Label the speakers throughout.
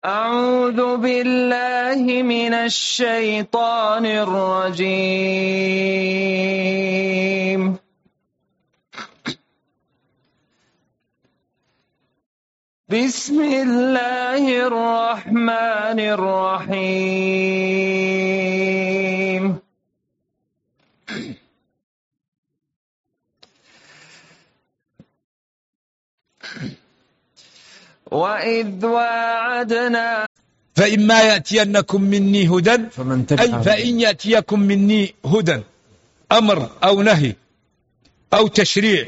Speaker 1: أعوذ بالله من الشيطان الرجيم. بسم الله الرحمن الرحيم. وإذ واعدنا
Speaker 2: فإما يأتينكم مني هدى، أي فإن يأتيكم مني هدى أمر أو نهي أو تشريع،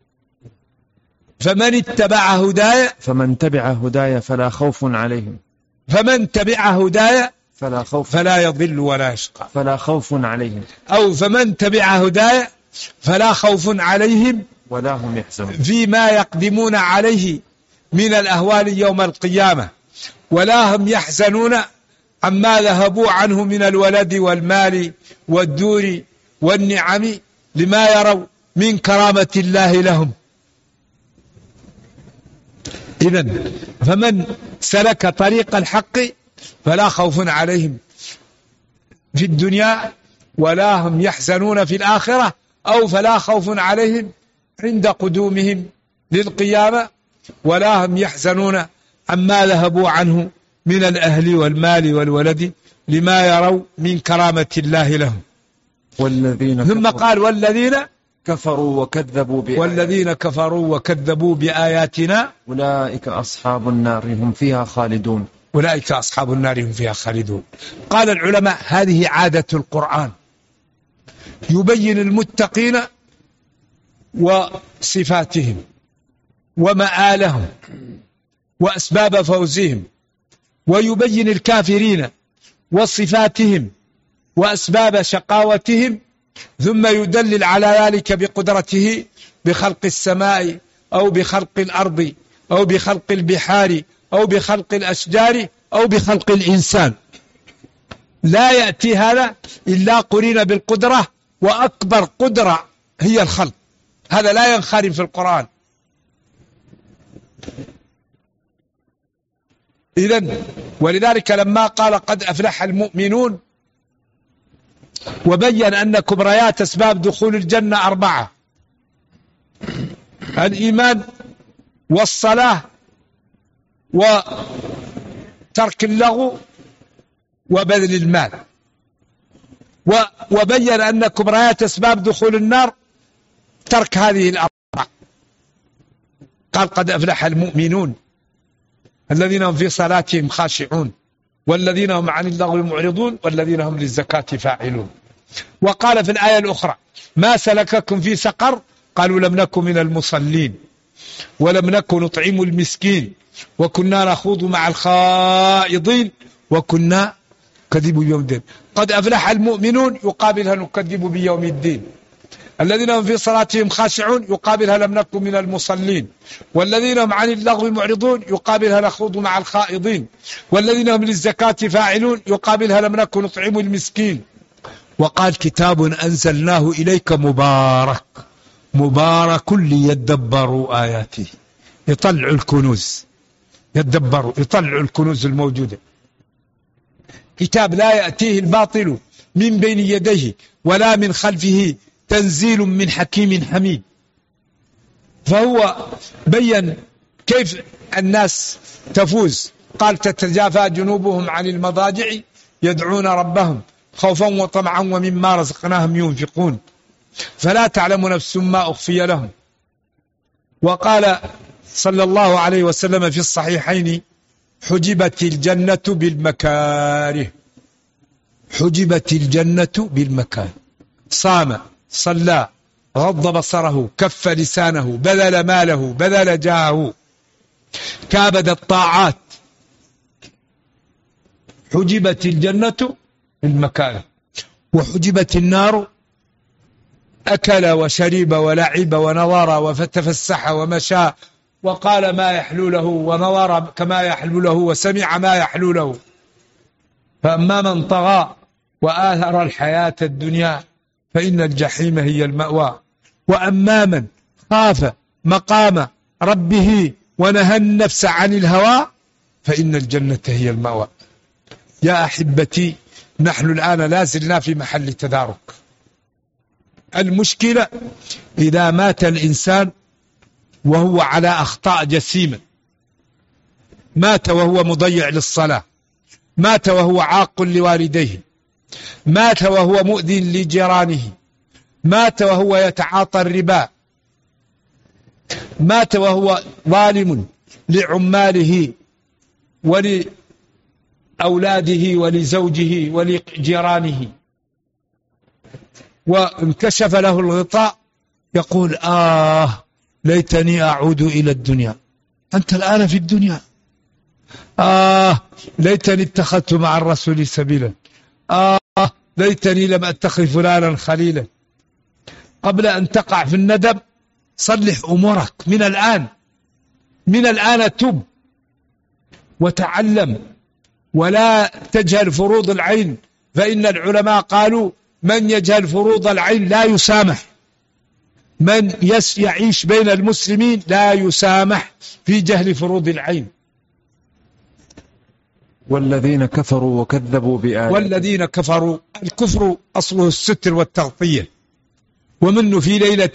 Speaker 2: فمن اتبع هدايا
Speaker 3: فلا خوف عليهم
Speaker 2: فمن تبع هدايا
Speaker 3: فلا
Speaker 2: يضل ولا يشقى،
Speaker 3: فلا خوف عليهم،
Speaker 2: أو فمن تبع هدايا فلا خوف عليهم
Speaker 3: ولا هم يحزنون
Speaker 2: فيما يقدمون عليه من الأهوال يوم القيامة، ولا هم يحزنون عما ذهبوا عنه من الولد والمال والدور والنعم لما يروا من كرامة الله لهم. إذن فمن سلك طريق الحق فلا خوف عليهم في الدنيا ولا هم يحزنون في الآخرة، أو فلا خوف عليهم عند قدومهم للقيامة ولا هم يحزنون عما ذهبوا عنه من الأهل والمال والولد لما يروا من كرامة الله لهم. ثم قال والذين كفروا وكذبوا بآياتنا
Speaker 3: أولئك أصحاب النار هم فيها خالدون.
Speaker 2: قال العلماء هذه عادة القرآن، يبين المتقين وصفاتهم ومآلهم وأسباب فوزهم، ويبين الكافرين وصفاتهم وأسباب شقاوتهم، ثم يدلل على ذلك بقدرته بخلق السماء أو بخلق الأرض أو بخلق البحار أو بخلق الأشجار أو بخلق الإنسان. لا يأتي هذا إلا قرين بالقدرة، وأكبر قدرة هي الخلق، هذا لا ينخرم في القرآن. إذن ولذلك لما قال قد أفلح المؤمنون وبين أن كبريات أسباب دخول الجنة 4: الإيمان والصلاة وترك اللغو وبذل المال، وبين أن كبريات أسباب دخول النار ترك هذه الأربعة. قال قد أفلح المؤمنون الذين هم في صلاتهم خاشعون والذين هم عن اللغو معرضون والذين هم للزكاة فاعلون. وقال في الآية الأخرى ما سلككم في سقر؟ قالوا لم نكن من المصلين ولم نكن نطعم المسكين وكنا نخوض مع الخائضين وكنا نكذب بيوم الدين. قد أفلح المؤمنون يقابلها نكذب بيوم الدين. الذين هم في صلاتهم خاشعون يقابلها لم نكن من المصلين. والذين هم عن اللغو معرضون يقابلها نخوض مع الخائضين. والذين هم للزكاة فاعلون يقابلها لم نكن نطعم المسكين. وقال كتاب أنزلناه إليك مبارك ليدبروا آياته، يطلعوا الكنوز، يطلعوا الكنوز الموجودة. كتاب لا يأتيه الباطل من بين يديه ولا من خلفه، تنزيل من حكيم حميد. فهو بين كيف الناس تفوز. قال تتجافى جنوبهم عن المضاجع يدعون ربهم خوفا وطمعا ومما رزقناهم ينفقون فلا تعلم نفس ما أخفي لهم. وقال صلى الله عليه وسلم في الصحيحين حجبت الجنة بالمكاره، حجبت الجنة بالمكاره. صام، صلى، غض بصره، كف لسانه، بذل ماله، بذل جاهه، كابد الطاعات، حجبت الجنة بالمكاره. وحجبت النار أكل وشرب ولعب ونظر وتفسح ومشى وقال ما يحلو له ونظر كما يحلو له وسمع ما يحلو له. فأما من طغى وآثر الحياة الدنيا فإن الجحيم هي المأوى. وأما من خاف مقام ربه ونهى النفس عن الهوى فإن الجنة هي المأوى. يا أحبتي، نحن الآن لا زلنا في محل تدارك. المشكلة إذا مات الإنسان وهو على أخطاء جسيمة، مات وهو مضيع للصلاة، مات وهو عاق لوالديه، مات وهو مؤذي لجيرانه، مات وهو يتعاطى الربا، مات وهو ظالم لعماله ولأولاده ولزوجه ولجيرانه، وانكشف له الغطاء يقول ليتني أعود إلى الدنيا. أنت الآن في الدنيا. ليتني اتخذت مع الرسول سبيلا. ليتني لم أتخذ فلانا خليلا. قبل أن تقع في الندم صلح أمورك من الآن. من الآن تب وتعلم، ولا تجهل فروض العين، فإن العلماء قالوا من يجهل فروض العين لا يسامح. من يعيش بين المسلمين لا يسامح في جهل فروض العين.
Speaker 3: والذين كفروا وكذبوا بآياتنا.
Speaker 2: والذين كفروا، الكفر أصله الستر والتغطية، ومنه في ليلة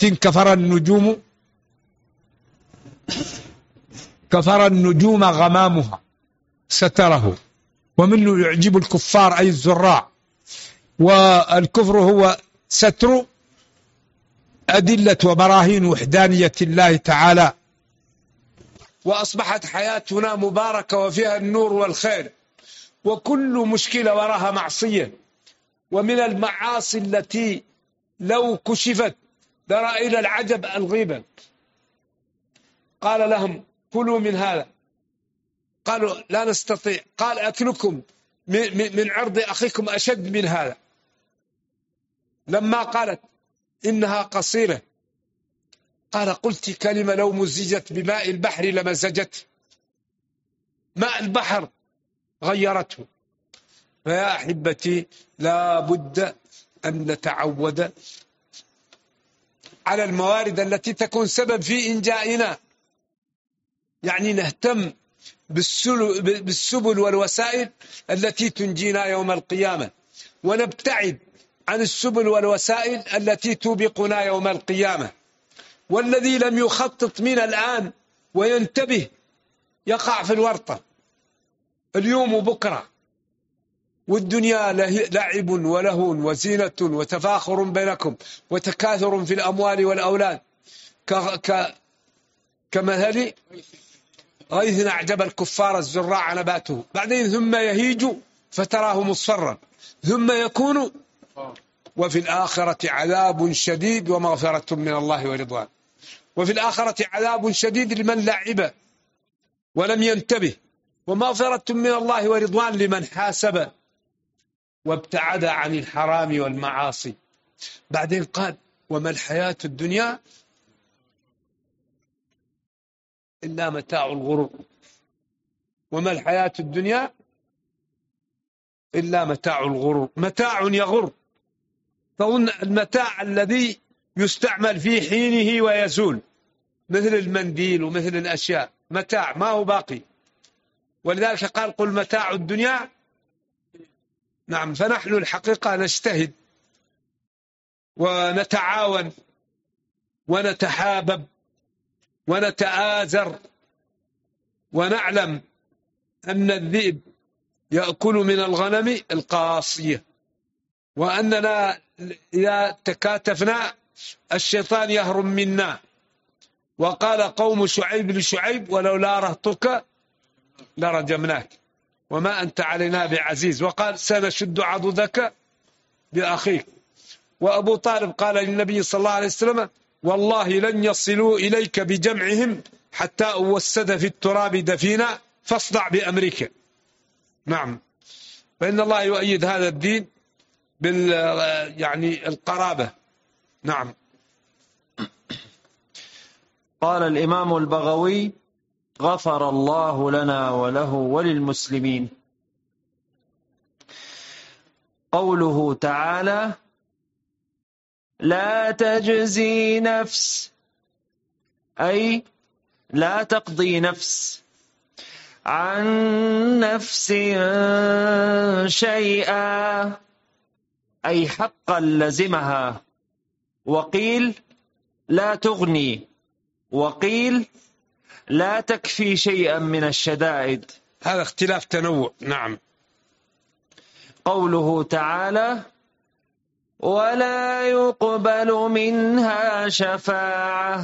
Speaker 2: كفر النجوم غمامها ستره، ومنه يعجب الكفار أي الزراع. والكفر هو ستر أدلة وبراهين وحدانية الله تعالى. وأصبحت حياتنا مباركة وفيها النور والخير، وكل مشكلة وراها معصية. ومن المعاصي التي لو كشفت درى إلى العجب الغيبة. قال لهم كلوا من هذا، قالوا لا نستطيع. قال أكلكم من عرض أخيكم أشد من هذا. لما قالت إنها قصيرة قال قلت كلمة لو مزجت بماء البحر لمزجته. ماء البحر غيرته. فيا أحبتي، لا بد أن نتعود على الموارد التي تكون سبب في إنجائنا، يعني نهتم بالسبل والوسائل التي تنجينا يوم القيامة، ونبتعد عن السبل والوسائل التي توبقنا يوم القيامة. والذي لم يخطط من الآن وينتبه يقع في الورطة اليوم وبكرة. والدنيا لعب ولهو وزينة وتفاخر بينكم وتكاثر في الأموال والأولاد كمثل غيث أعجب الكفار الزراع نباته بعدين ثم يهيج فتراه مصفرا ثم يكون وفي الآخرة عذاب شديد ومغفرة من الله ورضوان. وفي الآخرة عذاب شديد لمن لعب ولم ينتبه، ومغفرة من الله ورضوان لمن حاسب وابتعد عن الحرام والمعاصي. بعدين قال وما الحياة الدنيا إلا متاع الغرور. وما الحياة الدنيا إلا متاع الغرور. متاع يغر، فظن المتاع الذي يستعمل في حينه ويزول، مثل المنديل ومثل الأشياء، متاع ما هو باقي. ولذلك قال قل متاع الدنيا. نعم. فنحن الحقيقة نجتهد ونتعاون ونتحابب ونتآزر، ونعلم أن الذئب يأكل من الغنم القاصية، وأننا إذا تكاتفنا الشيطان يهرم منا. وقال قوم شعيب لشعيب ولولا رهطك لرجمناك وما أنت علينا بعزيز. وقال سنشد عضدك بأخيك. وأبو طالب قال للنبي صلى الله عليه وسلم والله لن يصلوا إليك بجمعهم حتى أوسد في التراب دفينا فاصدع بأمريكا. نعم. فإن الله يؤيد هذا الدين يعني القرابة. نعم.
Speaker 1: قال الإمام البغوي غفر الله لنا وله وللمسلمين. قوله تعالى لا تجزي نفس، أي لا تقضي نفس عن نفس شيئا أي حقا لزمها، وقيل لا تغني، وقيل لا تكفي شيئا من الشدائد.
Speaker 2: هذا اختلاف تنوع. نعم.
Speaker 1: قوله تعالى ولا يقبل منها شفاعة،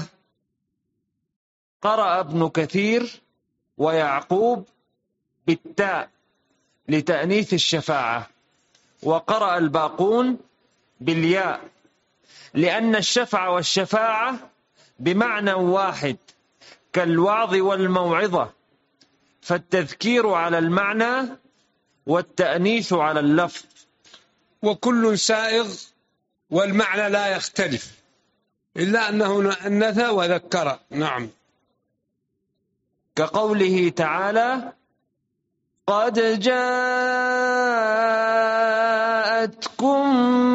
Speaker 1: قرأ ابن كثير ويعقوب بالتاء لتأنيث الشفاعة، وقرأ الباقون بالياء، لأن الشفع والشفاعة بمعنى واحد كالوعظ والموعظة، فالتذكير على المعنى والتأنيث على اللفظ.
Speaker 2: وكل سائغ والمعنى لا يختلف إلا أنه أنث وذكر. نعم.
Speaker 1: كقوله تعالى قد جاءتكم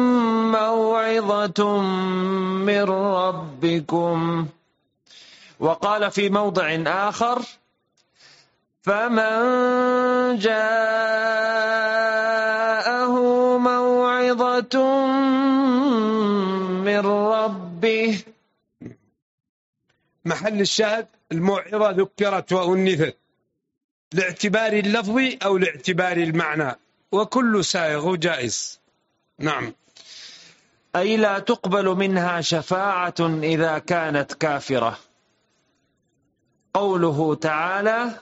Speaker 1: موعظة من ربكم. وقال في موضع آخر فمن جاءه موعظة من ربه.
Speaker 2: محل الشاهد الموعظة ذكرت وأنثت لاعتبار اللفظ أو لاعتبار المعنى، وكل سائغ جائز. نعم.
Speaker 1: أي لا تقبل منها شفاعة إذا كانت كافرة. قوله تعالى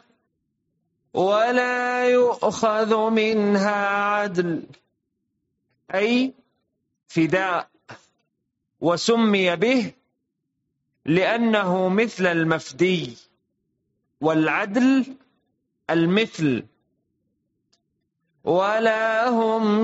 Speaker 1: ولا يؤخذ منها عدل أي فداء، وسمي به لأنه مثل المفدي، والعدل المثل. ولا هم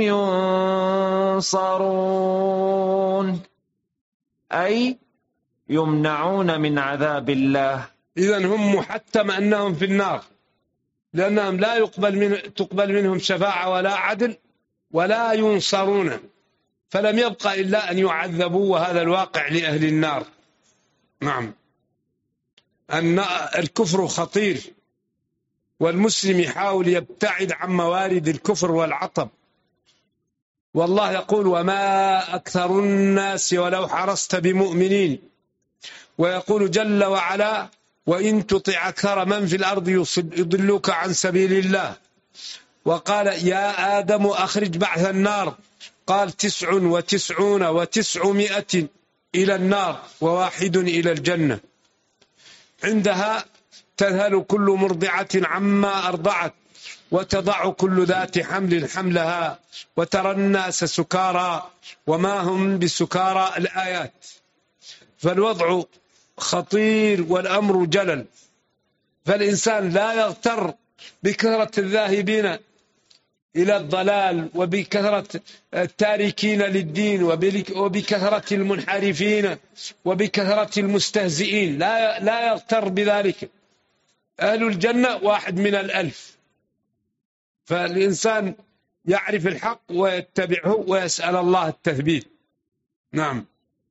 Speaker 1: ينصرون أي يمنعون من عذاب الله.
Speaker 2: إذن هم محتم أنهم في النار، لأنهم لا تقبل منهم شفاعة ولا عدل ولا ينصرون، فلم يبق إلا أن يعذبوا، وهذا الواقع لأهل النار. نعم. أن الكفر خطير، والمسلم يحاول يبتعد عن موارد الكفر والعطب. والله يقول وما أكثر الناس ولو حرصت بمؤمنين، ويقول جل وعلا وإن تطع أكثر من في الأرض يضلوك عن سبيل الله. وقال يا آدم أخرج بعث النار، قال 99 و900 إلى النار و1 إلى الجنة. عندها تذهل كل مرضعة عما أرضعت، وتضع كل ذات حمل حملها، وترى الناس سكارى وما هم بسكارى. الآيات. فالوضع خطير والأمر جلل، فالإنسان لا يغتر بكثرة الذاهبين إلى الضلال، وبكثرة التاركين للدين، وبكثرة المنحرفين، وبكثرة المستهزئين. لا يغتر بذلك. أهل الجنة 1 من 1000. فالإنسان يعرف الحق ويتبعه ويسأل الله التثبيت. نعم.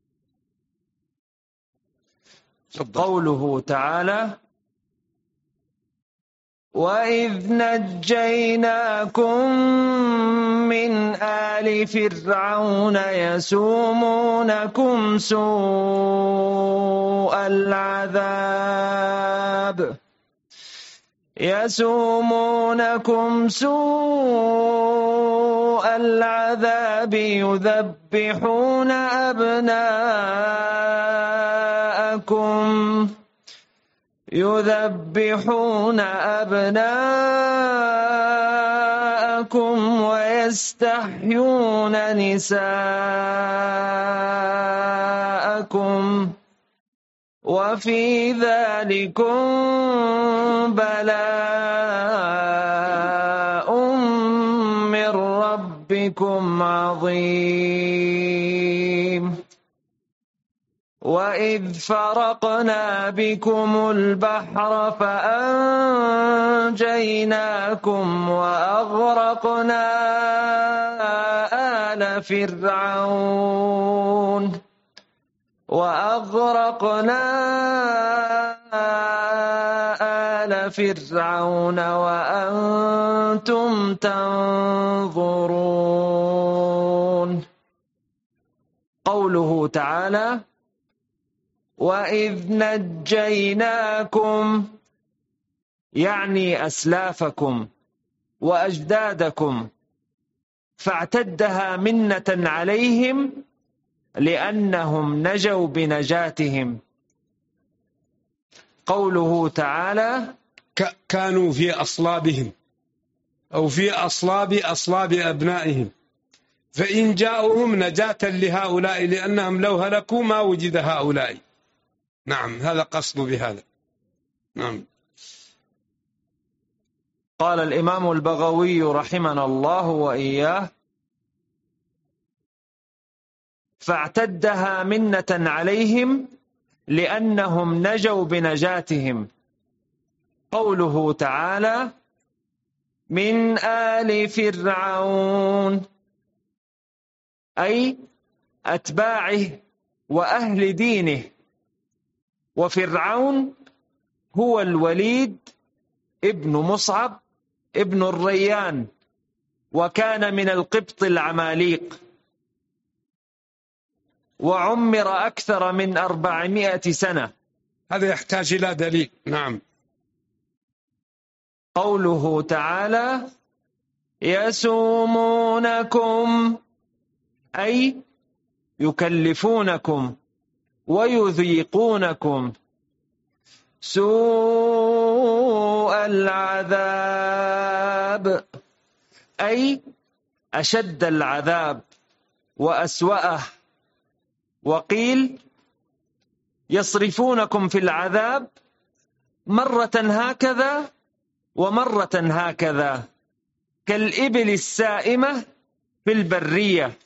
Speaker 1: قوله تعالى وإذ نجيناكم من آل فرعون يسومونكم سوء العذاب يذبحون أبناءكم ويستحيون نساءكم، وفي ذلكم بلاء من ربكم عظيم. وإذ فرقنا بكم البحر فأنجيناكم وأغرقنا آل فرعون وأنتم تنظرون. قوله تعالى: وإذ نجيناكم، يعني أسلافكم وأجدادكم، فاعتدها منة عليهم لأنهم نجوا بنجاتهم. قوله تعالى:
Speaker 4: كانوا في أصلابهم أو في أصلاب أبنائهم، فإن جاءهم نجاة لهؤلاء لأنهم لو هلكوا ما وجد هؤلاء. نعم، هذا قصد بهذا. نعم.
Speaker 1: قال الإمام البغوي رحمنا الله وإياه: فاعتدها منة عليهم لأنهم نجوا بنجاتهم. قوله تعالى: من آل فرعون، أي أتباعه وأهل دينه. وفرعون هو الوليد ابن مصعب ابن الريان، وكان من القبط العماليق، وعمر أكثر من 400 سنة.
Speaker 4: هذا يحتاج إلى دليل. نعم.
Speaker 1: قوله تعالى: يسومونكم، أي يكلفونكم ويذيقونكم سوء العذاب، أي أشد العذاب وأسوأه. وقيل يصرفونكم في العذاب مرة هكذا ومرة هكذا، كالإبل السائمة في البرية.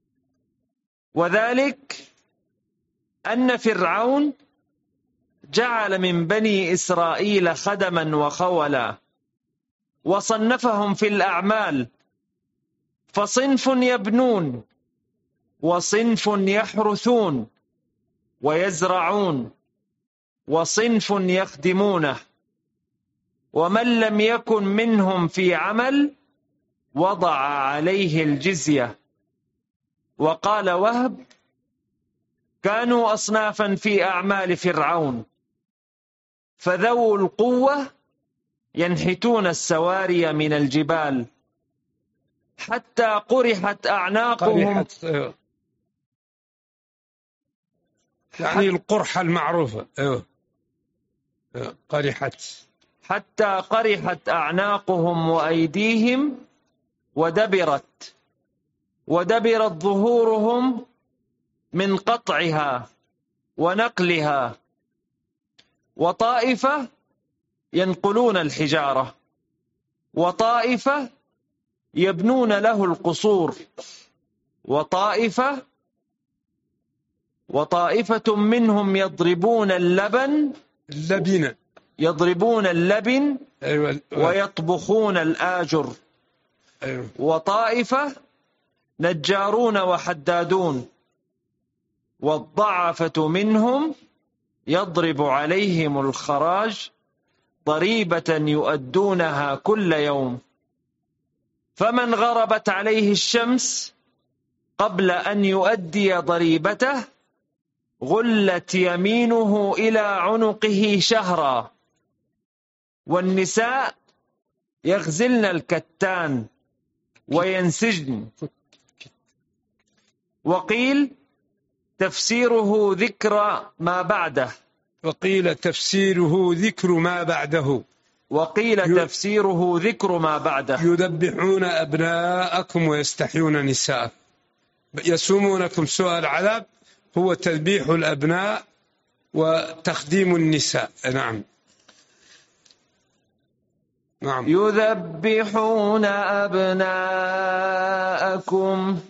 Speaker 1: وذلك أن فرعون جعل من بني إسرائيل خدما وخولا، وصنفهم في الأعمال، فصنف يبنون وصنف يحرثون ويزرعون وصنف يخدمونه، ومن لم يكن منهم في عمل وضع عليه الجزية. وقال وهب: كانوا أصنافا في أعمال فرعون، فذو القوة ينحتون السواري من الجبال حتى قرحت أعناقهم.
Speaker 4: يعني القرحة المعروفة. قرحت،
Speaker 1: حتى قرحت أعناقهم وأيديهم، ودبرت ظهورهم من قطعها ونقلها. وطائفة ينقلون الحجارة، وطائفة يبنون له القصور، وطائفة منهم يضربون اللبن ويطبخون الآجر. وطائفة نجارون وحدادون. والضعفة منهم يضرب عليهم الخراج ضريبة يؤدونها كل يوم، فمن غربت عليه الشمس قبل أن يؤدي ضريبته غلت يمينه إلى عنقه شهرا. والنساء يغزلن الكتان وينسجن. وقيل تفسيره ذكر ما بعده،
Speaker 4: وقيل تفسيره ذكر ما بعده، يذبحون أبناءكم ويستحيون نساءكم. يسومونكم سوء العذاب هو تذبيح الأبناء وتخديم النساء. نعم.
Speaker 1: يذبحون أبناءكم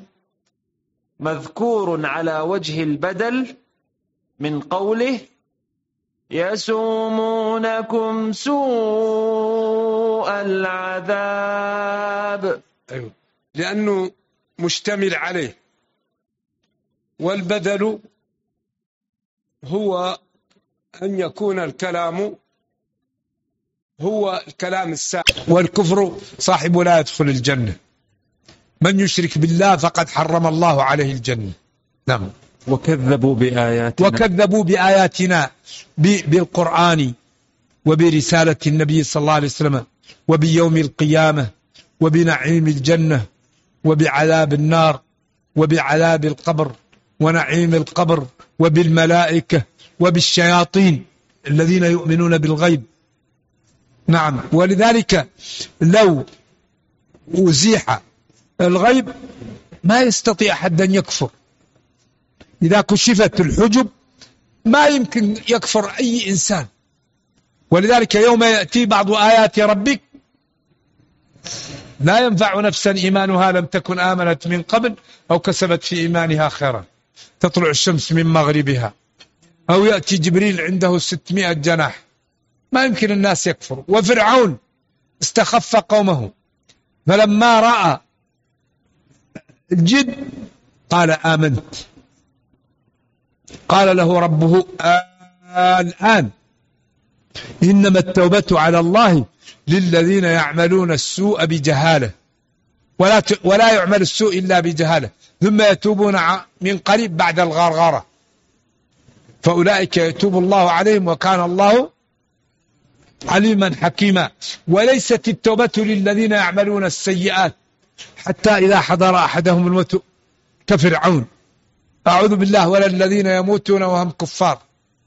Speaker 1: مذكور على وجه البدل من قوله يسومونكم سوء العذاب.
Speaker 4: أيوة. لأنه مشتمل عليه. والبدل هو أن يكون الكلام هو الكلام السابق.
Speaker 2: والكفر صاحبه لا يدخل الجنة. من يشرك بالله فقد حرم الله عليه الجنة. نعم.
Speaker 1: وكذبوا
Speaker 2: بآياتنا بالقرآن وبرسالة النبي صلى الله عليه وسلم وبيوم القيامة وبنعيم الجنة وبعذاب النار وبعذاب القبر ونعيم القبر وبالملائكة وبالشياطين الذين يؤمنون بالغيب. نعم. ولذلك لو أزيح الغيب ما يستطيع أحد أن يكفر. إذا كشفت الحجب ما يمكن يكفر أي إنسان. ولذلك يوم يأتي بعض آيات ربك لا ينفع نفسا إيمانها لم تكن آمنت من قبل أو كسبت في إيمانها خيرا، تطلع الشمس من مغربها، أو يأتي جبريل عنده 600 جناح. ما يمكن الناس يكفروا. وفرعون استخف قومه فلما رأى الجد قال آمنت. قال له ربه الآن إنما التوبة على الله للذين يعملون السوء بجهالة ولا يعمل السوء إلا بجهالة ثم يتوبون من قريب بعد الغرغرة فأولئك يتوب الله عليهم وكان الله عليما حكيما. وليست التوبة للذين يعملون السيئات حتى إذا حضر أحدهم الموت كفرعون أعوذ بالله، ولا الذين يموتون وهم كفار.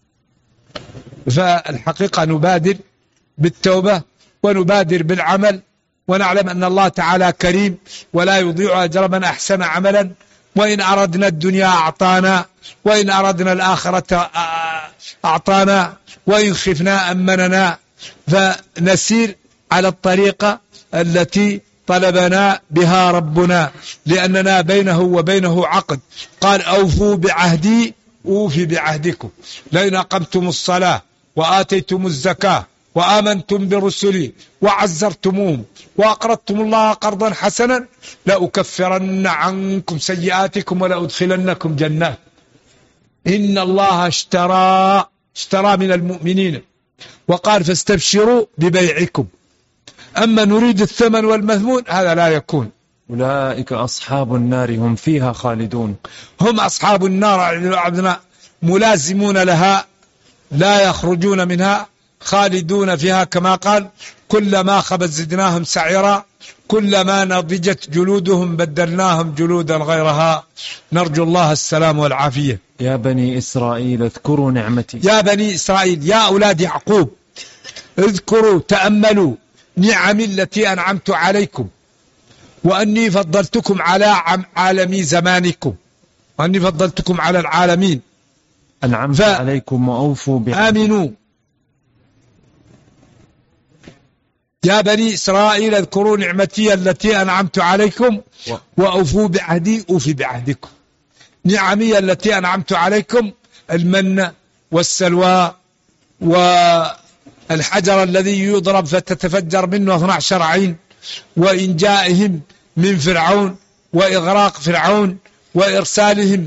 Speaker 2: فالحقيقة نبادر بالتوبة ونبادر بالعمل ونعلم أن الله تعالى كريم ولا يضيع أجر من أحسن عملا. وإن أردنا الدنيا أعطانا وإن أردنا الآخرة أعطانا وإن خفنا أمننا. فنسير على الطريقة التي طلبنا بها ربنا لأننا بينه وبينه عقد. قال أوفوا بعهدي أوفي بعهدكم لئن أقمتم الصلاة وآتيتم الزكاة وآمنتم برسلي وعزرتموهم وأقرضتم الله قرضا حسنا لأكفرن عنكم سيئاتكم ولأدخلنكم جنات. إن الله اشترى من المؤمنين وقال فاستبشروا ببيعكم. أما نريد الثمن والمثمون هذا لا يكون.
Speaker 1: أولئك أصحاب النار هم فيها خالدون.
Speaker 2: هم أصحاب النار عبدنا ملازمون لها لا يخرجون منها خالدون فيها كما قال كلما خبت زدناهم سعيرا كلما نضجت جلودهم بدلناهم جلودا غيرها. نرجو الله السلام والعافية.
Speaker 1: يا بني إسرائيل اذكروا نعمتي.
Speaker 2: يا بني إسرائيل يا أولاد يعقوب اذكروا تأملوا نعمي التي أنعمت عليكم وأني فضلتكم على عالمي زمانكم وأني فضلتكم على العالمين.
Speaker 1: أنعمت عليكم وأوفوا بعهدي.
Speaker 2: آمنوا يا بني إسرائيل اذكروا نعمتي التي أنعمت عليكم وأوفوا بعهدي أوفي بعهدكم. نعمي التي أنعمت عليكم المن والسلوى والحجر الذي يضرب فتتفجر منه 12 عين وإنجائهم من فرعون وإغراق فرعون وإرسالهم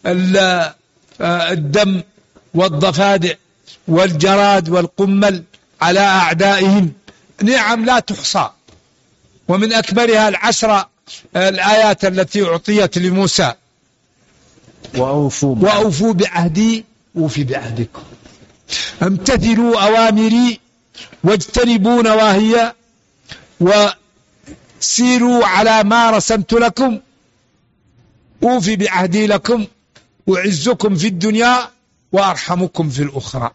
Speaker 2: الدم والضفادع والجراد والقمل على أعدائهم. نعم لا تحصى. ومن أكبرها 10 الآيات التي أعطيت لموسى وأوفوا بعهدي أوفي بعهدكم. امتثلوا أوامري واجتنبوا نواهي وسيروا على ما رسمت لكم أوفي بعهدي لكم أعزكم في الدنيا وأرحمكم في الأخرى.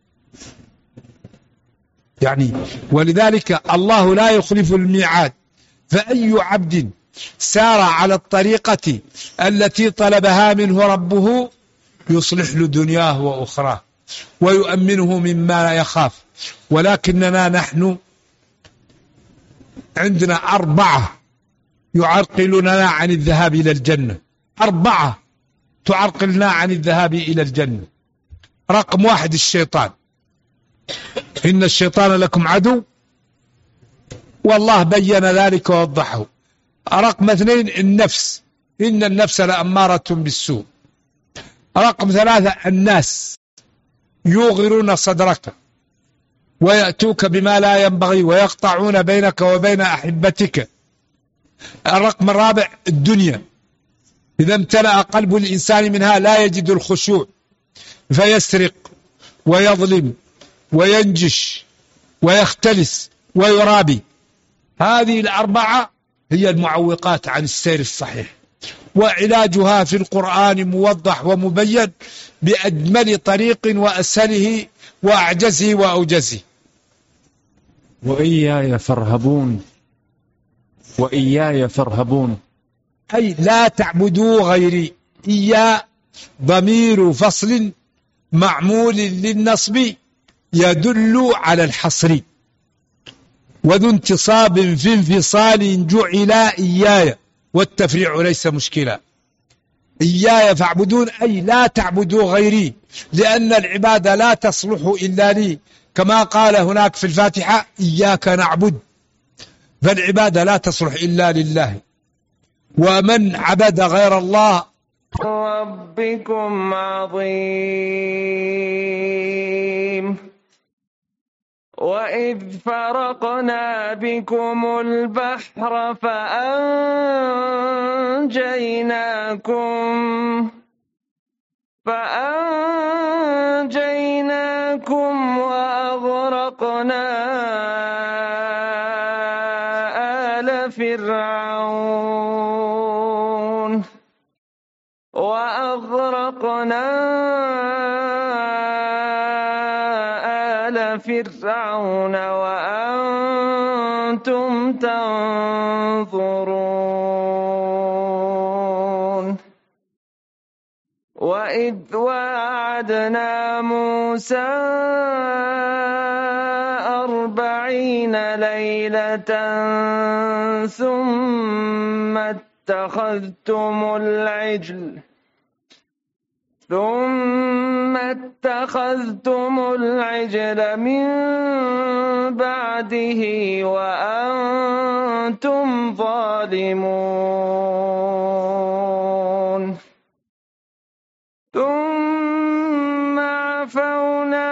Speaker 2: يعني ولذلك الله لا يخلف الميعاد. فأي عبد سار على الطريقة التي طلبها منه ربه يصلح له دنياه وأخراه ويؤمنه مما يخاف. ولكننا نحن عندنا 4 يعرقلوننا عن الذهاب إلى الجنة. 4 تعرقلنا عن الذهاب إلى الجنة. رقم 1 الشيطان. إن الشيطان لكم عدو والله بين ذلك ووضحه. رقم 2 النفس. إن النفس لأمارة بالسوء. رقم 3 الناس يوغرون صدرك ويأتوك بما لا ينبغي ويقطعون بينك وبين أحبتك. الرقم الرابع الدنيا، إذا امتلأ قلب الإنسان منها لا يجد الخشوع فيسرق ويظلم وينجش ويختلس ويرابي. هذه الأربعة هي المعوقات عن السير الصحيح، وعلاجها في القرآن موضح ومبين بأجمل طريق وأسهله وأعجزه وأوجزه.
Speaker 3: وإياي فارهبون، وإياي فارهبون،
Speaker 2: أي لا تعبدوا غيري. إيا ضمير فصل معمول للنصب يدل على الحصر، وذو انتصاب في انفصال جعل إياي، والتفريع ليس مشكلا. إياي فاعبدون أي لا تعبدوا غيري، لأن العبادة لا تصلح إلا لي، كما قال هناك في الفاتحة إياك نعبد، فالعبادة لا تصلح إلا لله. ومن عبد غير الله
Speaker 5: ربكم عظيم. وإذ فرقنا بكم البحر فأنجيناكم وأغرقنا آل فرعون وأنتم تنظرون. وإذ واعدنا موسى 40 ليلة ثم اتخذتم العجل من بعده وأنتم ظالمون. ثم عفونا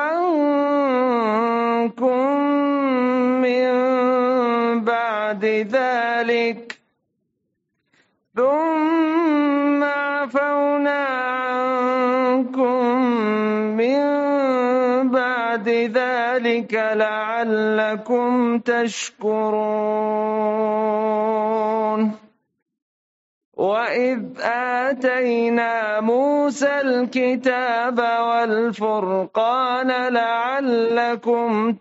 Speaker 5: عنكم من بعد ذلك لعلكم تشكرون. وإذ آتينا موسى الكتاب والفرقان لعلكم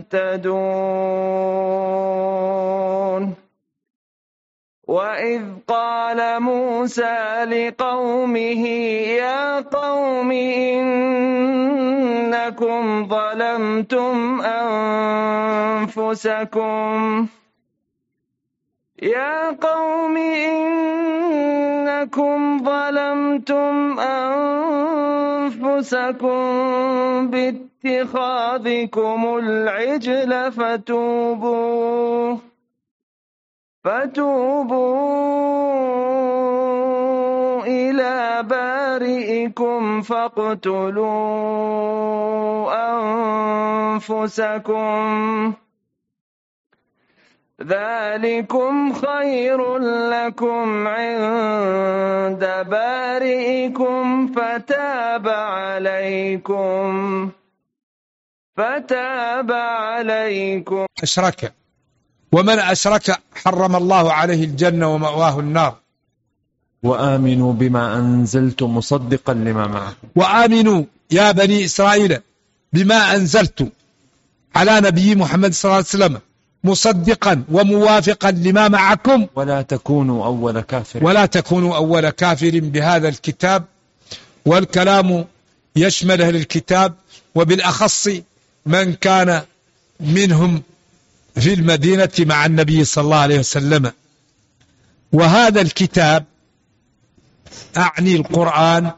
Speaker 5: تهتدون. وإذ قال موسى لقومه يا قوم إنكم ظلمتم أنفسكم باتخاذكم العجل فتوبوا إلى بارئكم فاقتلوا أنفسكم ذلكم خير لكم عند بارئكم فتاب عليكم.
Speaker 2: أشرك، ومن أشرك حرم الله عليه الجنة ومأواه النار.
Speaker 3: وآمنوا بما أنزلت مصدقا لما معكم.
Speaker 2: وآمنوا يا بني إسرائيل بما أنزلت على نبي محمد صلى الله عليه وسلم مصدقا وموافقا لما معكم،
Speaker 3: ولا تكونوا أول كافر
Speaker 2: بهذا الكتاب. والكلام يشمل أهل الكتاب، وبالأخص من كان منهم في المدينة مع النبي صلى الله عليه وسلم. وهذا الكتاب أعني القرآن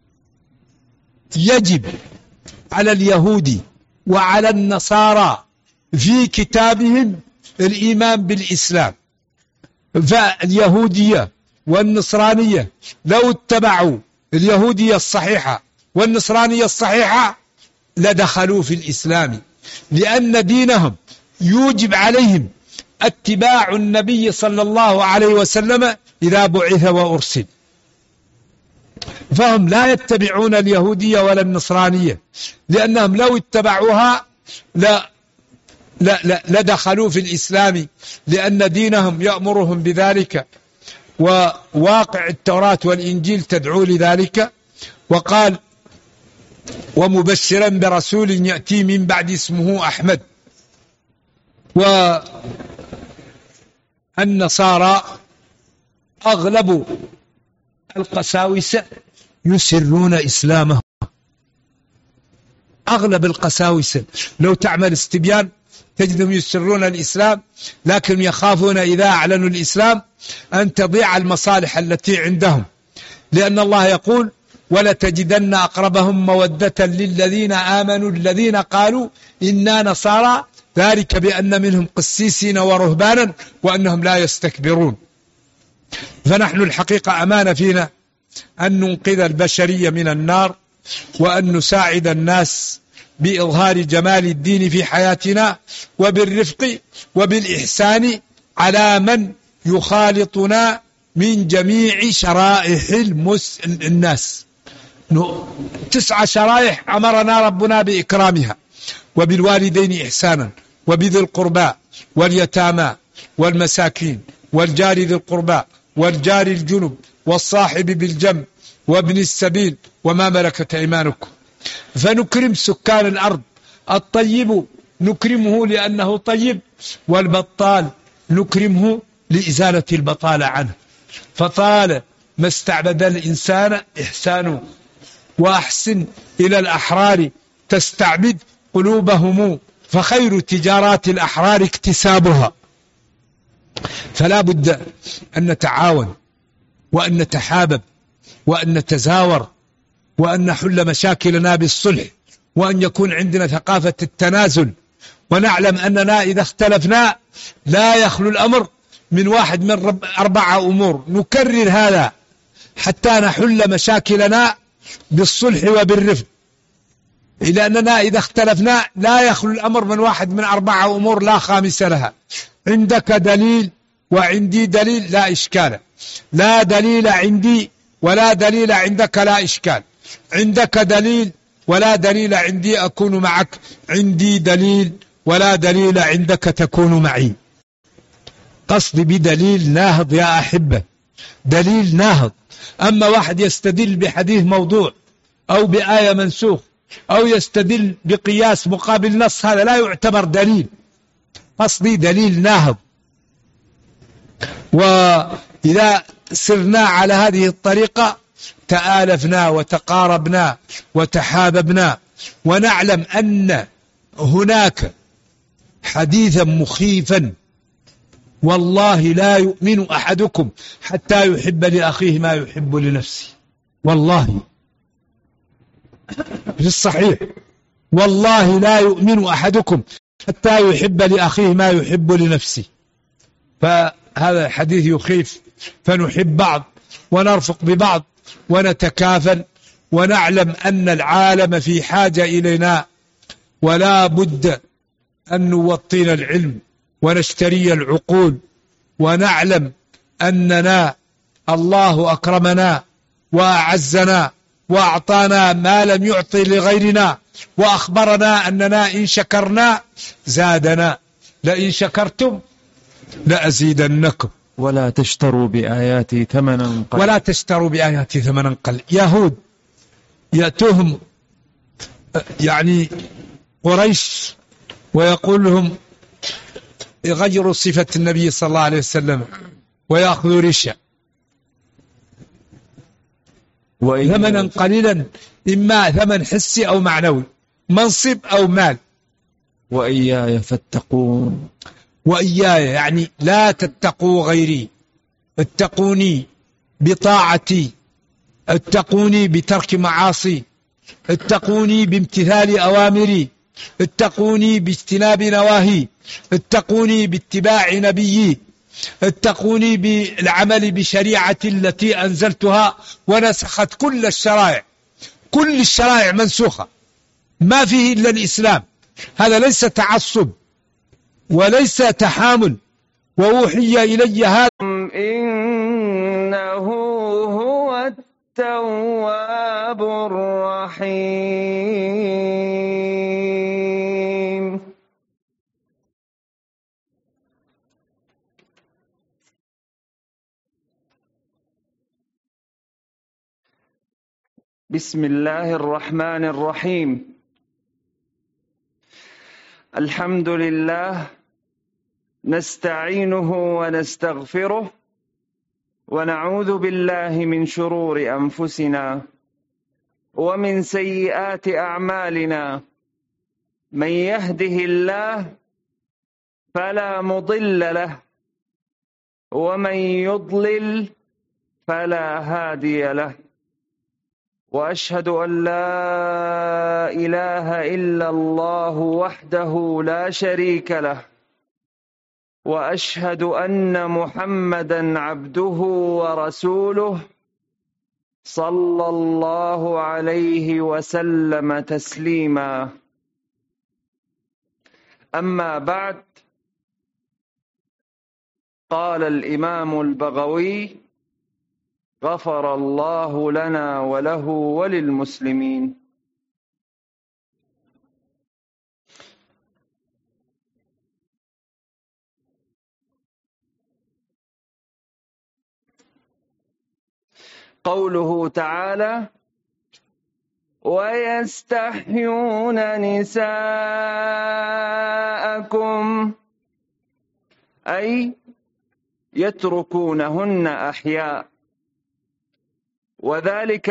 Speaker 2: يجب على اليهود وعلى النصارى في كتابهم الإيمان بالإسلام. فاليهودية والنصرانية لو اتبعوا اليهودية الصحيحة والنصرانية الصحيحة لدخلوا في الإسلام، لأن دينهم يوجب عليهم اتباع النبي صلى الله عليه وسلم إذا بعث وأرسل، فهم لا يتبعون اليهودية ولا النصرانية، لأنهم لو اتبعوها لدخلوا في الإسلام، لأن دينهم يأمرهم بذلك، وواقع التوراة والإنجيل تدعو لذلك. وقال: ومبشرا برسول يأتي من بعد اسمه أحمد. والنصارى أغلب القساوسة يسرون إسلامهم، أغلب القساوسة لو تعمل استبيان تجدهم يسرون الإسلام، لكن يخافون إذا أعلنوا الإسلام أن تضيع المصالح التي عندهم، لأن الله يقول: ولتجدن أقربهم مودة للذين آمنوا الذين قالوا إنا نصارى، ذلك بأن منهم قسيسين ورهبانا وأنهم لا يستكبرون. فنحن الحقيقة أمانة فينا أن ننقذ البشرية من النار، وأن نساعد الناس بإظهار جمال الدين في حياتنا، وبالرفق وبالإحسان على من يخالطنا من جميع شرائح الناس. 9 شرائح أمرنا ربنا بإكرامها: وبالوالدين إحسانا، وبذي القربى واليتامى والمساكين والجار ذي القربى والجار الجنب والصاحب بالجنب وابن السبيل وما ملكت أيمانكم. فنكرم سكان الأرض. الطيب نكرمه لأنه طيب، والبطال نكرمه لإزالة البطالة عنه. فطال ما استعبد الإنسان إحسانه، وأحسن إلى الأحرار تستعبد قلوبهم، فخير تجارات الأحرار اكتسابها. فلا بد أن نتعاون، وأن نتحابب، وأن نتزاور، وأن نحل مشاكلنا بالصلح، وأن يكون عندنا ثقافة التنازل، ونعلم أننا إذا اختلفنا لا يخلو الأمر من واحد من 4 أمور. نكرر هذا حتى نحل مشاكلنا بالصلح وبالرفق، لأننا إذا اختلفنا لا يخلو الأمر من واحد من 4 أمور لا خامس لها. عندك دليل وعندي دليل لا إشكال، لا دليل عندي ولا دليل عندك لا إشكال. عندك دليل ولا دليل عندي أكون معك، عندي دليل ولا دليل عندك تكون معي. قصدي بدليل ناهض يا أحبة، دليل ناهض. أما واحد يستدل بحديث موضوع أو بآية منسوخ أو يستدل بقياس مقابل نص، هذا لا يعتبر دليل. قصدي دليل ناهض. وإذا سرنا على هذه الطريقة تآلفنا وتقاربنا وتحاببنا، ونعلم أن هناك حديثا مخيفا: والله لا يؤمن أحدكم حتى يحب لأخيه ما يحب لنفسه. والله في الصحيح: والله لا يؤمن أحدكم حتى يحب لأخيه ما يحب لنفسه. فهذا الحديث يخيف، فنحب بعض ونرفق ببعض ونتكافل، ونعلم أن العالم في حاجة إلينا، ولا بد أن نوطين العلم ونشتري العقول، ونعلم أننا الله أكرمنا وأعزنا وأعطانا ما لم يعطي لغيرنا، وأخبرنا أننا إن شكرنا زادنا، لئن شكرتم لأزيدنكم.
Speaker 3: ولا تشتروا بآياتي ثمنا قليلا.
Speaker 2: ولا تشتروا بآياتي ثمنا قليلا. يهود يأتوهم يعني قريش ويقول لهم يغيروا صفة النبي صلى الله عليه وسلم ويأخذوا رشا ثمنا قليلا، إما ثمن حسي أو معنوي، منصب أو مال.
Speaker 3: وإياي فاتقون.
Speaker 2: وإياي يعني لا تتقوا غيري، اتقوني بطاعتي، اتقوني بترك معاصي، اتقوني بامتثال أوامري، اتقوني باجتناب نواهي، اتقوني باتباع نبيي، اتقوني بالعمل بشريعتي التي أنزلتها ونسخت كل الشرائع. كل الشرائع منسوخة، ما فيه إلا الإسلام، هذا ليس تعصب وليس تحامل. وأوحي إلي هذا
Speaker 5: إنه هو التواب الرحيم. بسم الله الرحمن الرحيم. الحمد لله نستعينه ونستغفره ونعوذ بالله من شرور أنفسنا ومن سيئات أعمالنا. من يهده الله فلا مضل له ومن يضلل فلا هادي له. وأشهد أن لا إله إلا الله وحده لا شريك له، وأشهد أن محمدًا عبده ورسوله صلى الله عليه وسلم تسليما. أما بعد، قال الإمام البغوي غفر الله لنا وله وللمسلمين. قوله تعالى: ويستحيون نساءكم، أي يتركونهن أحياء. وذلك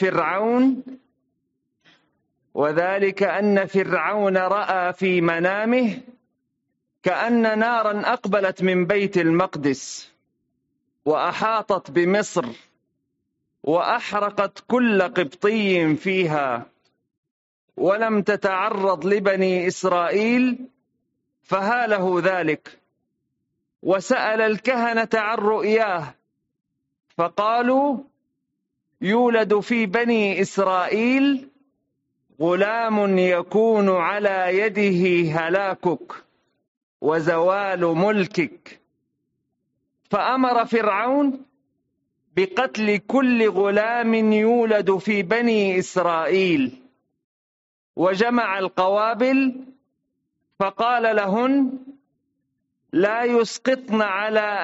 Speaker 5: أن فرعون رأى في منامه كأن نارا أقبلت من بيت المقدس وأحاطت بمصر وأحرقت كل قبطي فيها، ولم تتعرض لبني إسرائيل، فهاله ذلك، وسأل الكهنة عن رؤياه، فقالوا: يولد في بني إسرائيل غلام يكون على يده هلاكك وزوال ملكك. فأمر فرعون بقتل كل غلام يولد في بني إسرائيل، وجمع القوابل فقال لهن: لا يسقطن على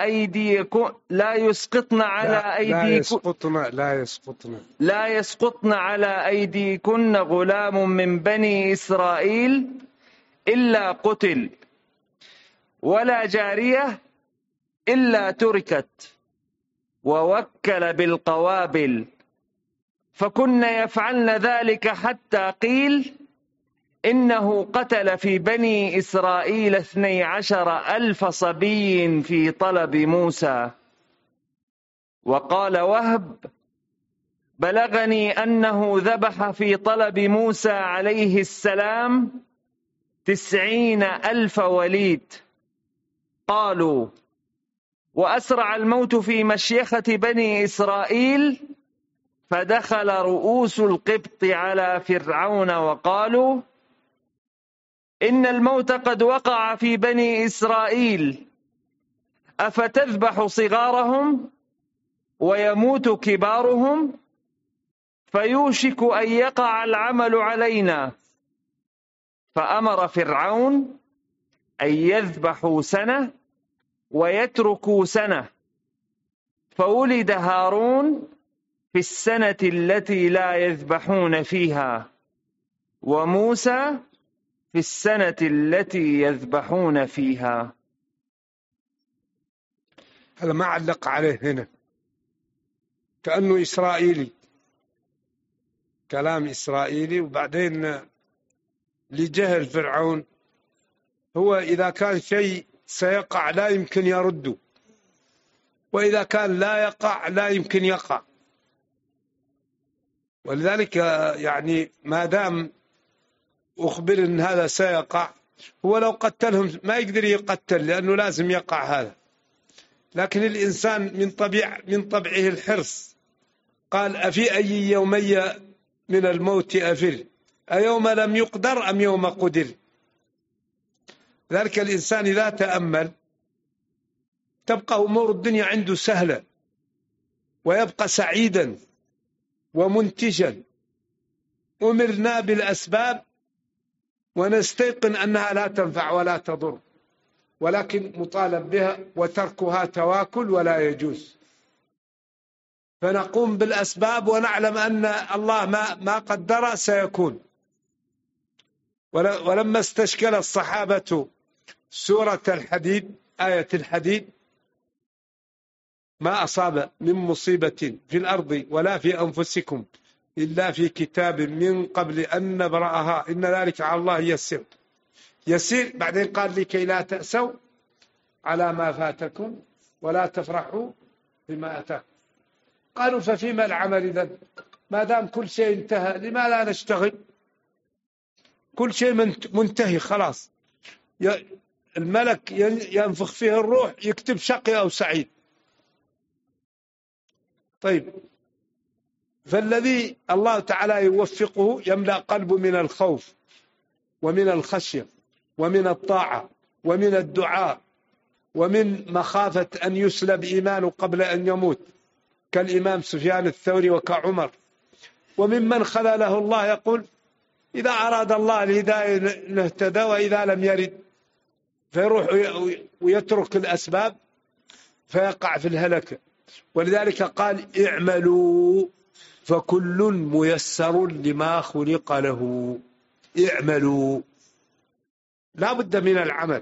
Speaker 5: أيديكن غلام من بني إسرائيل إلا قتل، ولا جارية إلا تركت. ووكل بالقوابل، فكن يفعلن ذلك حتى قيل إنه قتل في بني إسرائيل 12,000 صبي في طلب موسى. وقال وهب: بلغني أنه ذبح في طلب موسى عليه السلام 90,000 وليد. قالوا: وأسرع الموت في مشيخة بني إسرائيل، فدخل رؤوس القبط على فرعون وقالوا: إن الموت قد وقع في بني إسرائيل، أفتذبح صغارهم ويموت كبارهم؟ فيوشك أن يقع العمل علينا. فأمر فرعون أن يذبحوا سنة ويتركوا سنة، فولد هارون في السنة التي لا يذبحون فيها، وموسى في السنة التي يذبحون فيها.
Speaker 4: هذا ما علق عليه هنا، كأنه إسرائيلي، كلام إسرائيلي. وبعدين لجهل فرعون، هو إذا كان شيء سيقع لا يمكن يرده، وإذا كان لا يقع لا يمكن يقع. ولذلك يعني ما دام أخبر أن هذا سيقع، هو لو قتلهم ما يقدر يقتل، لأنه لازم يقع هذا. لكن الإنسان من طبعه الحرص. قال: أفي أي يومي من الموت أفر، أيوم لم يقدر أم يوم قدر. ذلك الإنسان إذا تأمل تبقى أمور الدنيا عنده سهلة، ويبقى سعيدا ومنتجا. أمرنا بالأسباب ونستيقن أنها لا تنفع ولا تضر، ولكن مطالب بها، وتركها تواكل ولا يجوز. فنقوم بالأسباب ونعلم أن الله ما قدر سيكون. ولما استشكل الصحابة سورة الحديد، آية الحديد: ما أصاب من مصيبة في الأرض ولا في أنفسكم إلا في كتاب من قبل أن نبرأها إن ذلك على الله يسير. يسير. بعدين قال: لكي لا تأسوا على ما فاتكم ولا تفرحوا بما أتاكم. قالوا: ففيما العمل إذن؟ ما دام كل شيء انتهى لما لا نشتغل؟ كل شيء منتهي خلاص. الملك ينفخ فيه الروح يكتب شقي أو سعيد. طيب، فالذي الله تعالى يوفقه يملأ قلبه من الخوف ومن الخشية ومن الطاعة ومن الدعاء ومن مخافة أن يسلب إيمانه قبل أن يموت، كالإمام سفيان الثوري وكعمر. وممن خذله الله يقول: إذا أراد الله الهداية نهتدى، وإذا لم يرد فيروح ويترك الأسباب فيقع في الهلكة. ولذلك قال: اعملوا فكل ميسر لما خلق له. اعملوا، لا بد من العمل،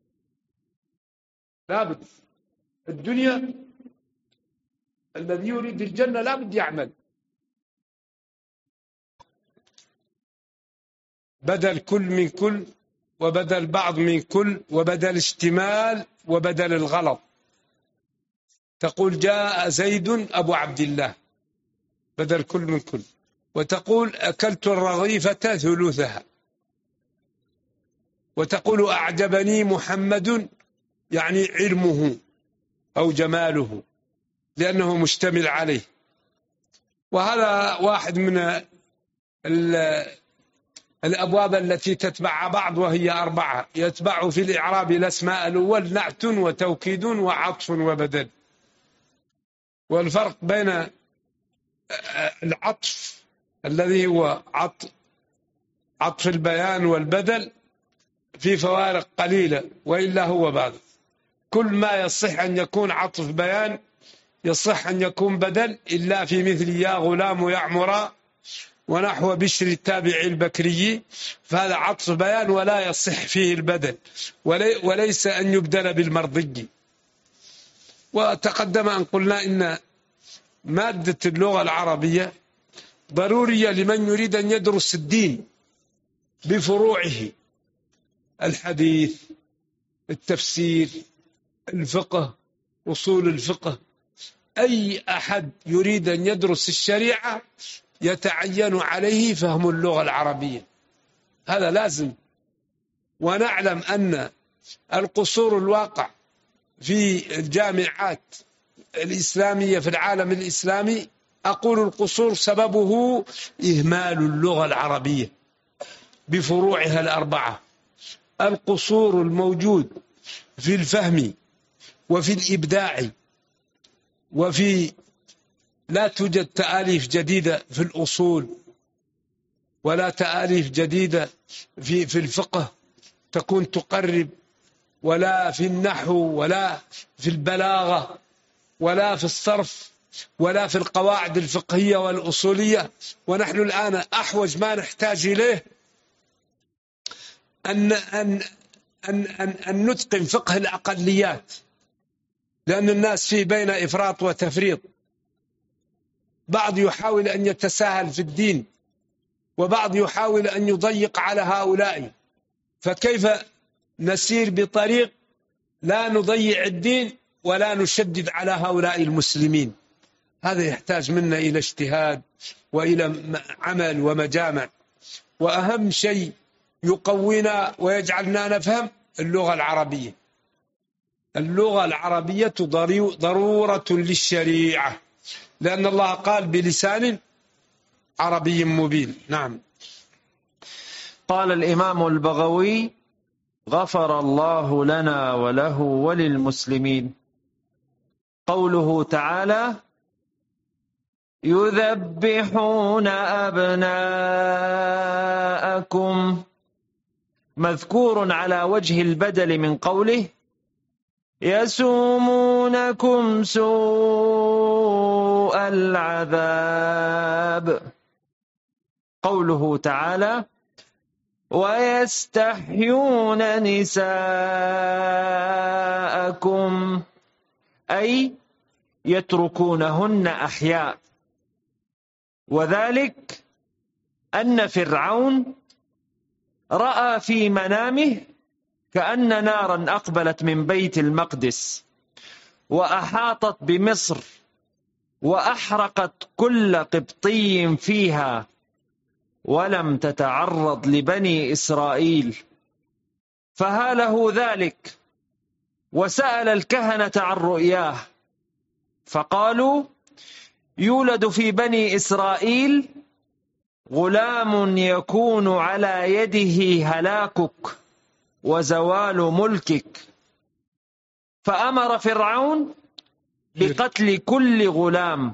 Speaker 4: لا بد. الدنيا الذي يريد الجنة لا بد يعمل. بدل كل من كل، وبدل بعض من كل، وبدل اشتمال، وبدل الغلط. تقول: جاء زيد أبو عبد الله، بدل كل من كل. وتقول: أكلت الرغيفة ثلثها. وتقول: أعجبني محمد، يعني علمه أو جماله، لأنه مشتمل عليه. وهذا واحد من الأبواب التي تتبع بعض، وهي 4. يتبع في الإعراب الأسماء الأول نعت وتوكيد وعطف وبدل. والفرق بين العطف الذي هو عطف البيان والبدل في فوارق قليلة، وإلا هو بعض. كل ما يصح أن يكون عطف بيان يصح أن يكون بدل، إلا في مثل يا غلام يعمر ونحو بشر التابع البكري، فهذا عطف بيان ولا يصح فيه البدل، وليس أن يبدل بالمرضي. وتقدم أن قلنا إن مادة اللغة العربية ضرورية لمن يريد أن يدرس الدين بفروعه: الحديث، التفسير، الفقه، أصول الفقه. أي أحد يريد أن يدرس الشريعة يتعين عليه فهم اللغة العربية، هذا لازم. ونعلم أن القصور الواقع في الجامعات الإسلامية في العالم الإسلامي، أقول القصور سببه إهمال اللغة العربية بفروعها 4. القصور الموجود في الفهم وفي الإبداع، وفي لا توجد تآليف جديدة في الأصول، ولا تآليف جديدة في الفقه تكون تقرب، ولا في النحو، ولا في البلاغة، ولا في الصرف، ولا في القواعد الفقهية والأصولية. ونحن الآن أحوج ما نحتاج إليه أن نتقن فقه الأقليات، لأن الناس فيه بين إفراط وتفريط. بعض يحاول أن يتساهل في الدين، وبعض يحاول أن يضيق على هؤلاء. فكيف نسير بطريق لا نضيع الدين ولا نشدد على هؤلاء المسلمين؟ هذا يحتاج منا إلى اجتهاد وإلى عمل ومجامع. وأهم شيء يقوينا ويجعلنا نفهم اللغة العربية. اللغة العربية ضرورة للشريعة، لأن الله قال بلسان عربي مبين. نعم.
Speaker 1: قال الإمام البغوي: غفر الله لنا وله وللمسلمين. قوله تعالى: يذبحون أبناءكم، مذكور على وجه البدل من قوله: يسومونكم سوء العذاب. قوله تعالى: ويستحيون نساءكم، أي يتركونهن أحياء. وذلك أن فرعون رأى في منامه كأن نارا أقبلت من بيت المقدس وأحاطت بمصر وأحرقت كل قبطي فيها، ولم تتعرض لبني إسرائيل، فهاله ذلك وسأل الكهنة عن رؤياه، فقالوا: يولد في بني إسرائيل غلام يكون على يده هلاكك وزوال ملكك. فأمر فرعون بقتل كل غلام.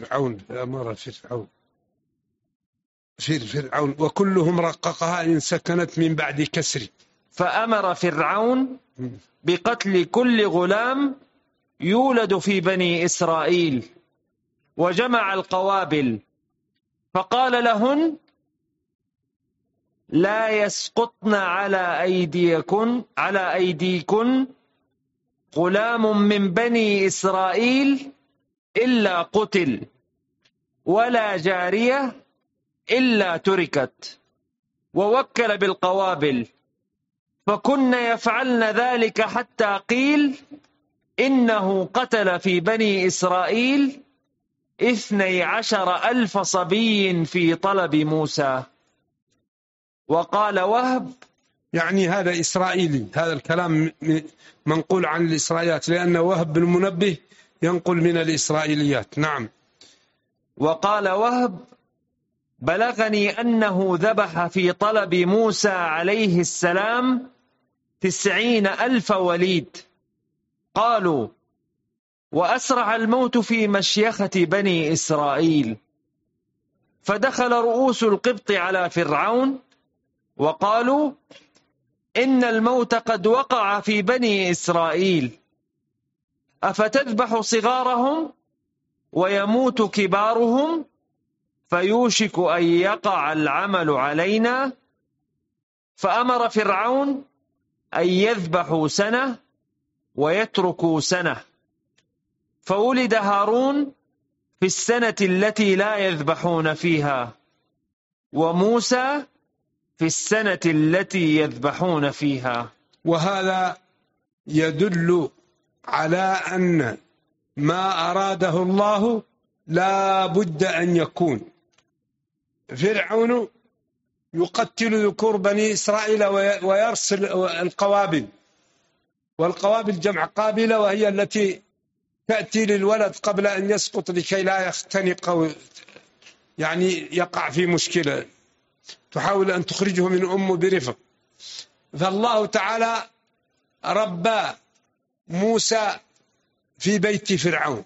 Speaker 4: فرعون وكلهم رققها إن سكنت من بعد كسر.
Speaker 1: فأمر فرعون بقتل كل غلام يولد في بني إسرائيل، وجمع القوابل فقال لهن: لا يسقطن على أيديكن غلام من بني إسرائيل إلا قتل، ولا جارية إلا تركت. ووكل بالقوابل، فكن يفعلن ذلك حتى قيل: إنه قتل في بني إسرائيل 12,000 صبي في طلب موسى. وقال وهب،
Speaker 4: يعني هذا إسرائيلي، هذا الكلام منقول عن الإسرائيليات، لأن وهب بن منبه ينقل من الإسرائيليات. نعم.
Speaker 1: وقال وهب: بلغني أنه ذبح في طلب موسى عليه السلام 90,000 وليد. قالوا: وأسرع الموت في مشيخة بني إسرائيل. فدخل رؤوس القبط على فرعون وقالوا: إن الموت قد وقع في بني إسرائيل، أفتذبح صغارهم ويموت كبارهم فيوشك أن يقع العمل علينا؟ فأمر فرعون أن يذبحوا سنة ويتركوا سنة، فولد هارون في السنة التي لا يذبحون فيها، وموسى في السنة التي يذبحون فيها.
Speaker 4: وهذا يدل على أن ما أراده الله لا بد أن يكون. فرعون يقتل ذكور بني إسرائيل ويرسل القوابل، والقوابل جمع قابلة، وهي التي تأتي للولد قبل أن يسقط لكي لا يختنق، يعني يقع في مشكلة، تحاول أن تخرجه من أمه برفق. فالله تعالى ربى موسى في بيت فرعون،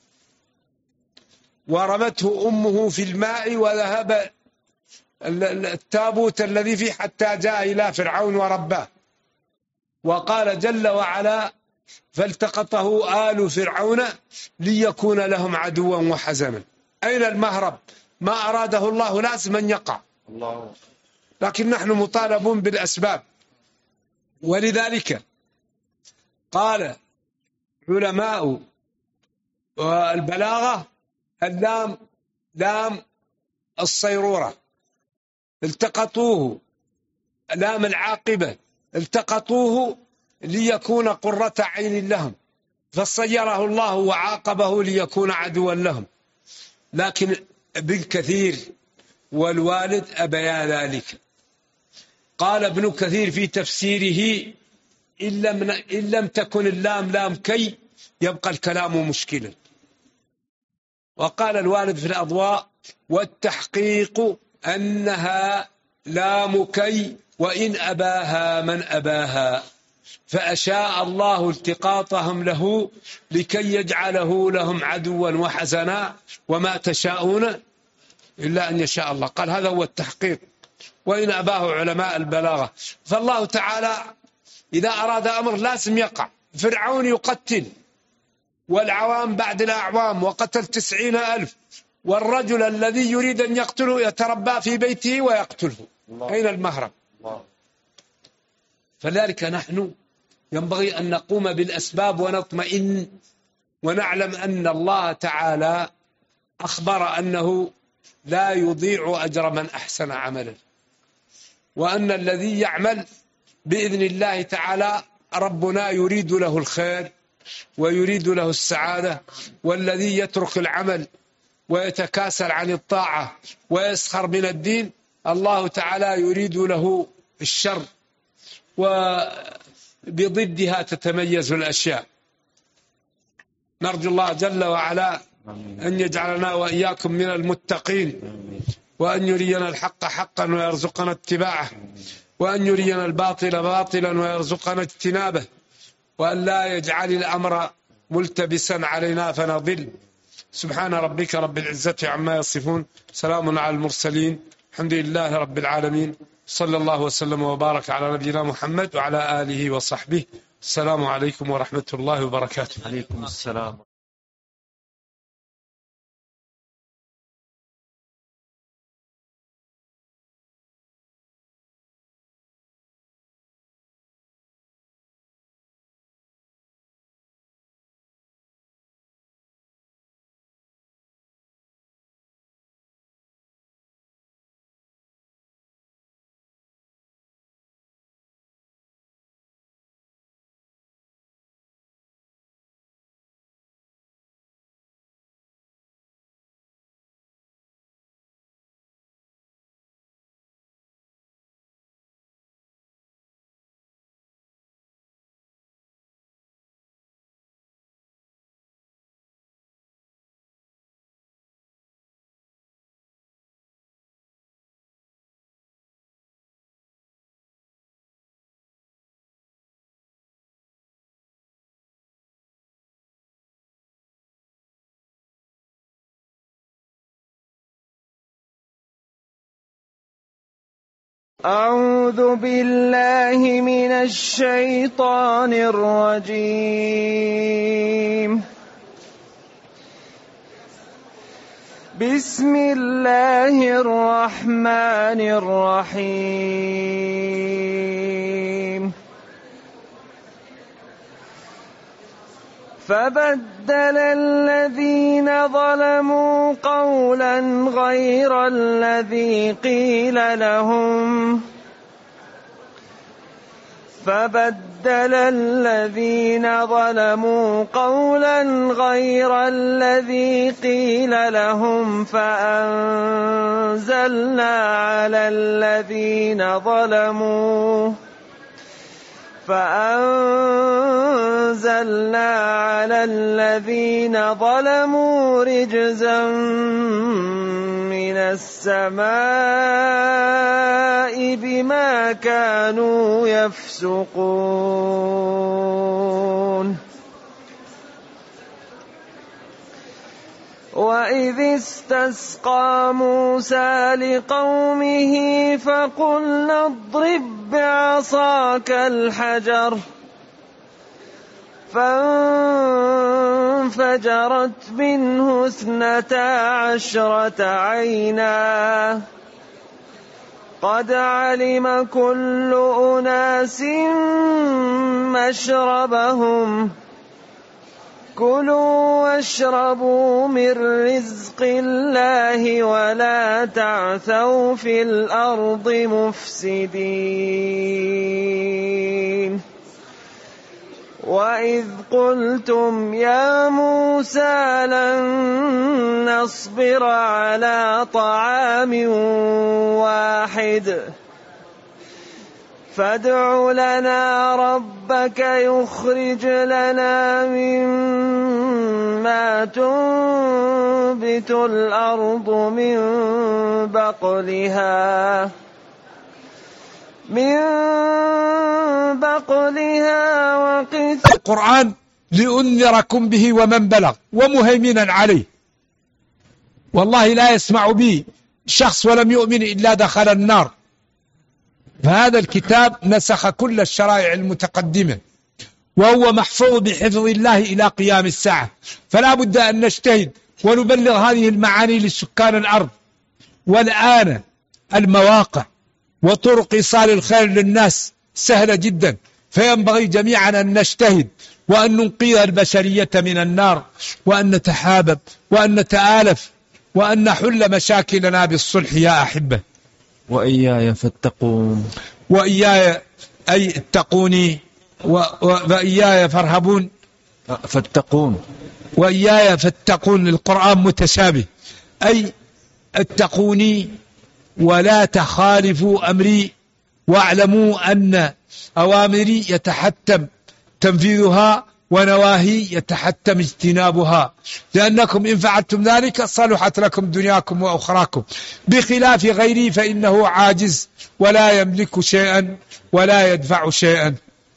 Speaker 4: ورمته أمه في الماء، وذهب التابوت الذي فيه حتى جاء إلى فرعون ورباه. وقال جل وعلا: فالتقطه آل فرعون ليكون لهم عدوا وحزنا. أين المهرب؟ ما أراده الله لازم أن يقع، لكن نحن مطالبون بالأسباب. ولذلك قال علماء البلاغة: اللام لام الصيرورة، التقطوه لام العاقبة، التقطوه ليكون قرة عين لهم، فصيره الله وعاقبه ليكون عدوا لهم. لكن ابن كثير والوالد أبيا ذلك. قال ابن كثير في تفسيره: إن لم تكن اللام لام كي يبقى الكلام مشكلا. وقال الوالد في الأضواء: والتحقيق أنها لام كي وإن أباها من أباها، فأشاء الله التقاطهم له لكي يجعله لهم عدوا وحزنا، وما تشاءون إلا أن يشاء الله. قال هذا هو التحقيق، وإن أباه علماء البلاغة. فالله تعالى إذا أراد أمر لازم يقع. فرعون يقتل، والعوام بعد الأعوام، وقتل 90,000، والرجل الذي يريد أن يقتله يتربى في بيته ويقتله. أين المهرب؟ فذلك نحن ينبغي أن نقوم بالأسباب ونطمئن، ونعلم أن الله تعالى أخبر أنه لا يضيع أجر من أحسن عملا، وأن الذي يعمل بإذن الله تعالى ربنا يريد له الخير ويريد له السعادة. والذي يترك العمل ويتكاسل عن الطاعة ويسخر من الدين، الله تعالى يريد له الشر، وبضدها تتميز الأشياء. نرجو الله جل وعلا أن يجعلنا وإياكم من المتقين، وأن يرينا الحق حقا ويرزقنا اتباعه، وأن يرينا الباطل باطلا ويرزقنا اجتنابه، وأن لا يجعل الأمر ملتبسا علينا فنضل. سبحان ربك رب العزة عما يصفون، سلام على المرسلين، الحمد لله رب العالمين، صلى الله وسلم وبارك على نبينا محمد وعلى آله وصحبه. السلام عليكم ورحمة الله وبركاته.
Speaker 1: عليكم السلام.
Speaker 5: أعوذ بالله من الشيطان الرجيم. بسم الله الرحمن الرحيم. فبدل الذين ظلموا قولا غير الذي قيل لهم فأنزلنا على الذين ظلموا رجزا من السماء بما كانوا يفسقون. وإذ استسقى موسى لقومه فقلنا اضرب بعصاك الحجر فانفجرت منه 12 عينا قد علم كل أناس مشربهم كلوا واشربوا من رزق الله ولا تعثوا في الأرض مفسدين. وإذ قلتم يا موسى لن نصبر على طعام واحد فادع لنا ربك يخرج لنا مما تنبت الأرض من من بقلها وقثائها.
Speaker 2: القرآن لأنذركم به ومن بلغ ومهيمنا عليه، والله لا يسمع به شخص ولم يؤمن إلا دخل النار. فهذا الكتاب نسخ كل الشرائع المتقدمة، وهو محفوظ بحفظ الله إلى قيام الساعة. فلا بد أن نجتهد ونبلغ هذه المعاني لسكان الأرض. والآن المواقع وطرق إيصال الخير للناس سهلة جدا، فينبغي جميعا أن نجتهد وأن ننقذ البشرية من النار، وأن نتحابب وأن نتآلف وأن نحل مشاكلنا بالصلح يا أحبة.
Speaker 3: وإياي فاتقون.
Speaker 2: وإياي أي اتقوني، وإياي فارهبون.
Speaker 3: فاتقون.
Speaker 2: وإياي فاتقون. القرآن متشابه، أي اتقوني ولا تخالفوا أمري، واعلموا أن أوامري يتحتم تنفيذها ونواهي يتحتم اجتنابها، لأنكم إن فعلتم ذلك صلحت لكم دنياكم وأخراكم، بخلاف غيري فإنه عاجز ولا يملك شيئا ولا يدفع شيئا.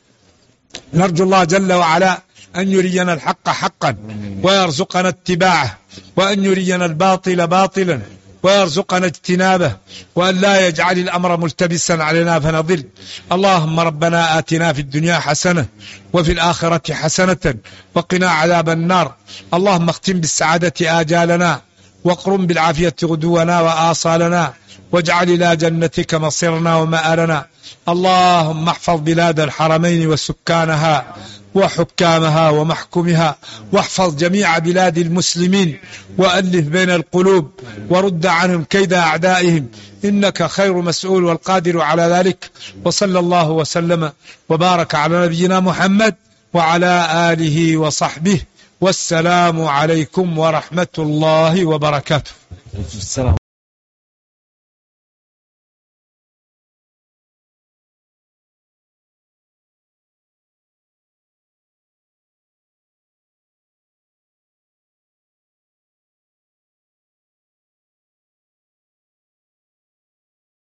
Speaker 2: نرجو الله جل وعلا أن يرينا الحق حقا ويرزقنا اتباعه، وأن يرينا الباطل باطلا ويرزقنا اجتنابه، وأن لا يجعل الأمر ملتبسا علينا فنضل. اللهم ربنا آتنا في الدنيا حسنة وفي الآخرة حسنة وقنا عذاب النار. اللهم اختم بالسعادة آجالنا، واقرم بالعافية غدونا وآصالنا، واجعل إلى جنتك مصيرنا ومآلنا. اللهم احفظ بلاد الحرمين وسكانها وحكامها ومحكومها، واحفظ جميع بلاد المسلمين، وألف بين القلوب، ورد عنهم كيد أعدائهم، إنك خير مسؤول والقادر على ذلك. وصلى الله وسلم وبارك على نبينا محمد وعلى آله وصحبه، والسلام عليكم ورحمة الله وبركاته.